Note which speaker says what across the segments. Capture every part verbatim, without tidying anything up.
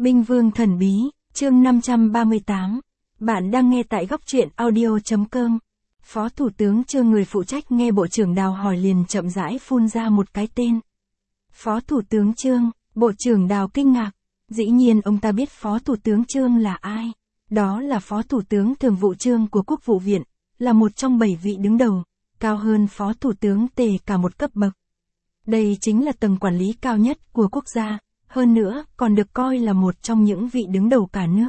Speaker 1: Binh Vương Thần Bí, chương năm trăm ba mươi tám. Bạn đang nghe tại góc truyện audio.com. Phó Thủ tướng Chương người phụ trách nghe Bộ trưởng Đào hỏi liền chậm rãi phun ra một cái tên. Phó Thủ tướng Chương, Bộ trưởng Đào kinh ngạc. Dĩ nhiên ông ta biết Phó Thủ tướng Chương là ai. Đó là Phó Thủ tướng Thường vụ Chương của Quốc vụ viện, là một trong bảy vị đứng đầu, cao hơn Phó Thủ tướng Tề cả một cấp bậc. Đây chính là tầng quản lý cao nhất của quốc gia, hơn nữa còn được coi là một trong những vị đứng đầu cả nước.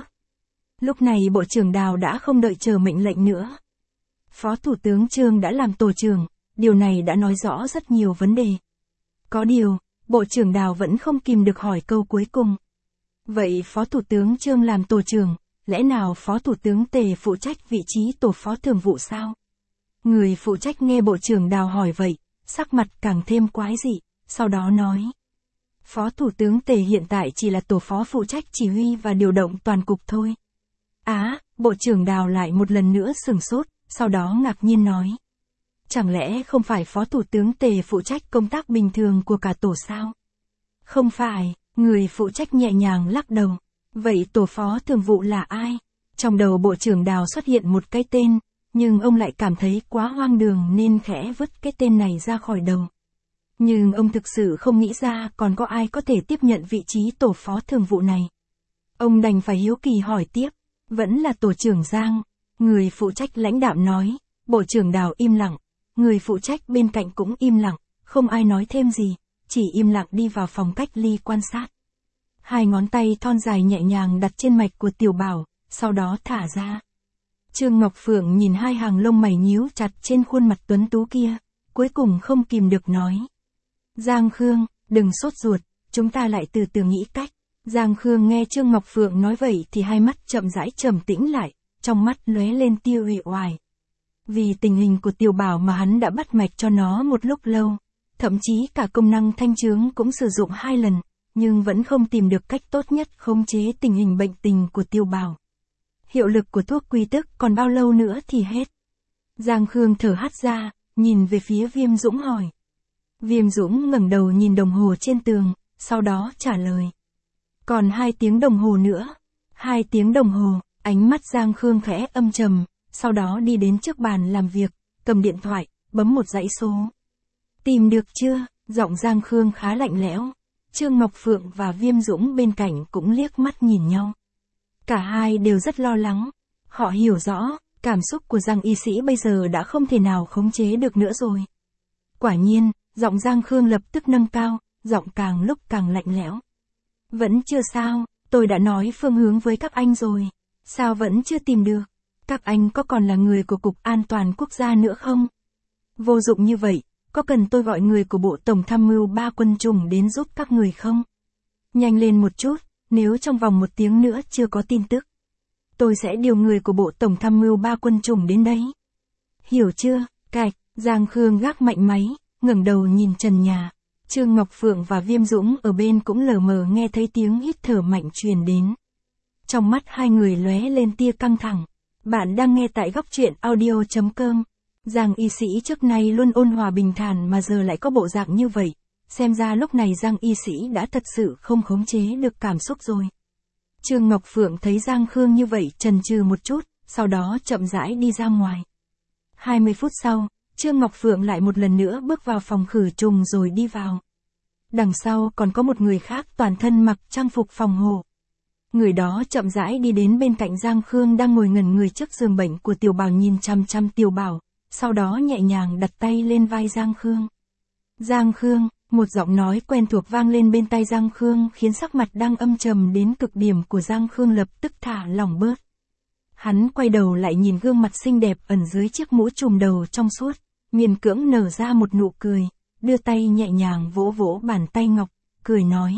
Speaker 1: Lúc này Bộ trưởng Đào đã không đợi chờ mệnh lệnh nữa. Phó Thủ tướng Chương đã làm tổ trưởng, điều này đã nói rõ rất nhiều vấn đề. Có điều, Bộ trưởng Đào vẫn không kìm được hỏi câu cuối cùng. Vậy Phó Thủ tướng Chương làm tổ trưởng, lẽ nào Phó Thủ tướng Tề phụ trách vị trí tổ phó thường vụ sao? Người phụ trách nghe Bộ trưởng Đào hỏi vậy, sắc mặt càng thêm quái dị, sau đó nói. Phó Thủ tướng Tề hiện tại chỉ là tổ phó phụ trách chỉ huy và điều động toàn cục thôi. Á, Bộ trưởng Đào lại một lần nữa sửng sốt, sau đó ngạc nhiên nói. Chẳng lẽ không phải Phó Thủ tướng Tề phụ trách công tác bình thường của cả tổ sao? Không phải, người phụ trách nhẹ nhàng lắc đầu. Vậy tổ phó thường vụ là ai? Trong đầu Bộ trưởng Đào xuất hiện một cái tên, nhưng ông lại cảm thấy quá hoang đường nên khẽ vứt cái tên này ra khỏi đầu. Nhưng ông thực sự không nghĩ ra còn có ai có thể tiếp nhận vị trí tổ phó thường vụ này. Ông đành phải hiếu kỳ hỏi tiếp, vẫn là tổ trưởng Giang. Người phụ trách lãnh đạm nói. Bộ trưởng Đào im lặng, người phụ trách bên cạnh cũng im lặng, không ai nói thêm gì, chỉ im lặng đi vào phòng cách ly quan sát. Hai ngón tay thon dài nhẹ nhàng đặt trên mạch của Tiểu Bảo, sau đó thả ra. Trương Ngọc Phượng nhìn hai hàng lông mày nhíu chặt trên khuôn mặt tuấn tú kia, cuối cùng không kìm được nói. Giang Khương, đừng sốt ruột, chúng ta lại từ từ nghĩ cách. Giang Khương nghe Trương Ngọc Phượng nói vậy thì hai mắt chậm rãi trầm tĩnh lại, trong mắt lóe lên tia uể oải. Vì tình hình của Tiểu Bảo mà hắn đã bắt mạch cho nó một lúc lâu, thậm chí cả công năng thanh chướng cũng sử dụng hai lần, nhưng vẫn không tìm được cách tốt nhất khống chế tình hình bệnh tình của Tiểu Bảo. Hiệu lực của thuốc quy tức còn bao lâu nữa thì hết? Giang Khương thở hắt ra, nhìn về phía Viêm Dũng hỏi. Viêm Dũng ngẩng đầu nhìn đồng hồ trên tường, sau đó trả lời. Còn hai tiếng đồng hồ nữa. Hai tiếng đồng hồ, ánh mắt Giang Khương khẽ âm trầm, sau đó đi đến trước bàn làm việc, cầm điện thoại, bấm một dãy số. Tìm được chưa? Giọng Giang Khương khá lạnh lẽo. Trương Ngọc Phượng và Viêm Dũng bên cạnh cũng liếc mắt nhìn nhau. Cả hai đều rất lo lắng. Họ hiểu rõ, cảm xúc của Giang y sĩ bây giờ đã không thể nào khống chế được nữa rồi. Quả nhiên, giọng Giang Khương lập tức nâng cao, giọng càng lúc càng lạnh lẽo. Vẫn chưa sao, tôi đã nói phương hướng với các anh rồi. Sao vẫn chưa tìm được? Các anh có còn là người của Cục An toàn Quốc gia nữa không? Vô dụng như vậy, có cần tôi gọi người của Bộ Tổng tham mưu ba quân chủng đến giúp các người không? Nhanh lên một chút, nếu trong vòng một tiếng nữa chưa có tin tức, tôi sẽ điều người của Bộ Tổng tham mưu ba quân chủng đến đấy. Hiểu chưa? Cạch, Giang Khương gác mạnh máy, ngẩng đầu nhìn trần nhà. Trương Ngọc Phượng và Viêm Dũng ở bên cũng lờ mờ nghe thấy tiếng hít thở mạnh truyền đến. Trong mắt hai người lóe lên tia căng thẳng. Bạn đang nghe tại góc truyện audio.com. Giang y sĩ trước nay luôn ôn hòa bình thản mà giờ lại có bộ dạng như vậy. Xem ra lúc này Giang y sĩ đã thật sự không khống chế được cảm xúc rồi. Trương Ngọc Phượng thấy Giang Khương như vậy chần chừ một chút, sau đó chậm rãi đi ra ngoài. hai mươi phút sau, Trương Ngọc Phượng lại một lần nữa bước vào phòng khử trùng rồi đi vào. Đằng sau còn có một người khác toàn thân mặc trang phục phòng hộ. Người đó chậm rãi đi đến bên cạnh Giang Khương đang ngồi ngẩn người trước giường bệnh của Tiểu Bảo nhìn chăm chăm Tiểu Bảo, sau đó nhẹ nhàng đặt tay lên vai Giang Khương. Giang Khương, một giọng nói quen thuộc vang lên bên tai Giang Khương khiến sắc mặt đang âm trầm đến cực điểm của Giang Khương lập tức thả lỏng bớt. Hắn quay đầu lại nhìn gương mặt xinh đẹp ẩn dưới chiếc mũ trùm đầu trong suốt, miễn cưỡng nở ra một nụ cười, đưa tay nhẹ nhàng vỗ vỗ bàn tay ngọc, cười nói.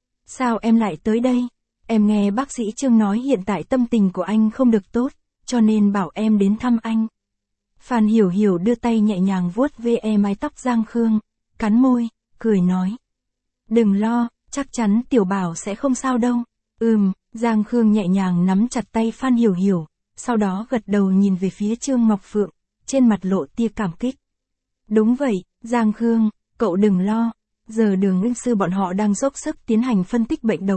Speaker 1: Sao em lại tới đây? Em nghe bác sĩ Trương nói hiện tại tâm tình của anh không được tốt, cho nên bảo em đến thăm anh. Phan Hiểu Hiểu đưa tay nhẹ nhàng vuốt ve mái tóc Giang Khương, cắn môi, cười nói. Đừng lo, chắc chắn Tiểu Bảo sẽ không sao đâu. Ừm, Giang Khương nhẹ nhàng nắm chặt tay Phan Hiểu Hiểu, sau đó gật đầu nhìn về phía Trương Ngọc Phượng, trên mặt lộ tia cảm kích. Đúng vậy, Giang Khương, cậu đừng lo, giờ Đường Nguyên sư bọn họ đang dốc sức tiến hành phân tích bệnh độc.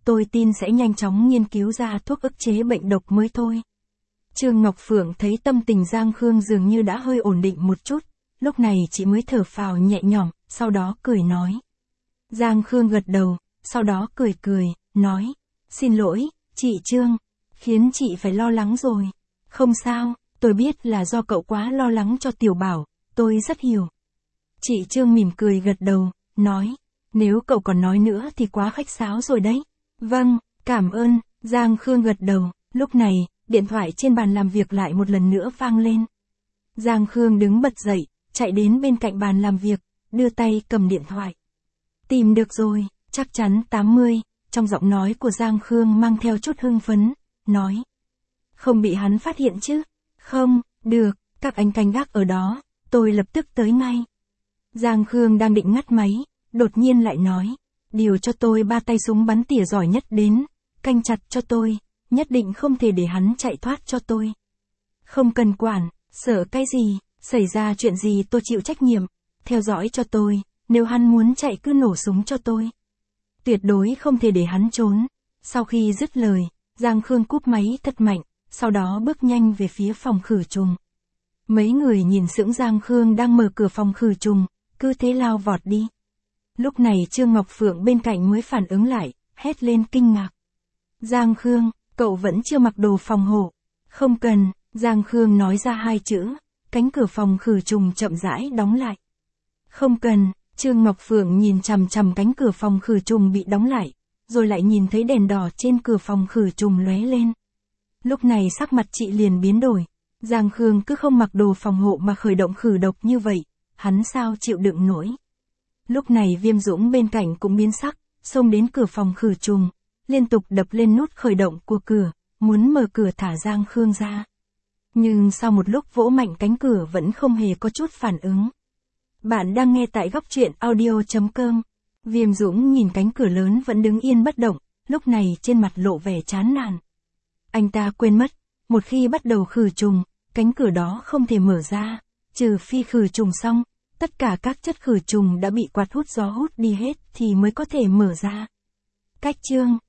Speaker 1: tôi tin sẽ nhanh chóng nghiên cứu ra thuốc ức chế bệnh độc mới thôi. Trương Ngọc Phượng thấy tâm tình Giang Khương dường như đã hơi ổn định một chút, lúc này chị mới thở phào nhẹ nhõm, sau đó cười nói. Giang Khương gật đầu, sau đó cười cười, nói, xin lỗi, chị Trương, khiến chị phải lo lắng rồi. Không sao, tôi biết là do cậu quá lo lắng cho Tiểu Bảo, tôi rất hiểu. Chị Trương mỉm cười gật đầu, nói, nếu cậu còn nói nữa thì quá khách sáo rồi đấy. Vâng, cảm ơn, Giang Khương gật đầu, lúc này, điện thoại trên bàn làm việc lại một lần nữa vang lên. Giang Khương đứng bật dậy, chạy đến bên cạnh bàn làm việc, đưa tay cầm điện thoại. Tìm được rồi, chắc chắn tám mươi, trong giọng nói của Giang Khương mang theo chút hưng phấn, nói. Không bị hắn phát hiện chứ? Không, được, các anh canh gác ở đó, tôi lập tức tới ngay. Giang Khương đang định ngắt máy, đột nhiên lại nói, điều cho tôi ba tay súng bắn tỉa giỏi nhất đến, canh chặt cho tôi, nhất định không thể để hắn chạy thoát cho tôi. Không cần quản, sợ cái gì, xảy ra chuyện gì tôi chịu trách nhiệm, theo dõi cho tôi, nếu hắn muốn chạy cứ nổ súng cho tôi. Tuyệt đối không thể để hắn trốn. Sau khi dứt lời, Giang Khương cúp máy thật mạnh, sau đó bước nhanh về phía phòng khử trùng. Mấy người nhìn sững Giang Khương đang mở cửa phòng khử trùng, cứ thế lao vọt đi. Lúc này Trương Ngọc Phượng bên cạnh mới phản ứng lại, hét lên kinh ngạc. Giang Khương, cậu vẫn chưa mặc đồ phòng hộ. Không cần, Giang Khương nói ra hai chữ, cánh cửa phòng khử trùng chậm rãi đóng lại. Không cần, Trương Ngọc Phượng nhìn chằm chằm cánh cửa phòng khử trùng bị đóng lại, rồi lại nhìn thấy đèn đỏ trên cửa phòng khử trùng lóe lên. Lúc này sắc mặt chị liền biến đổi, Giang Khương cứ không mặc đồ phòng hộ mà khởi động khử độc như vậy, hắn sao chịu đựng nổi. Lúc này Viêm Dũng bên cạnh cũng biến sắc, xông đến cửa phòng khử trùng, liên tục đập lên nút khởi động của cửa, muốn mở cửa thả Giang Khương ra. Nhưng sau một lúc vỗ mạnh cánh cửa vẫn không hề có chút phản ứng. Bạn đang nghe tại góc truyện audio chấm com. Viêm Dũng nhìn cánh cửa lớn vẫn đứng yên bất động, lúc này trên mặt lộ vẻ chán nản. Anh ta quên mất, một khi bắt đầu khử trùng, cánh cửa đó không thể mở ra, trừ phi khử trùng xong, tất cả các chất khử trùng đã bị quạt hút gió hút đi hết thì mới có thể mở ra. Cách chương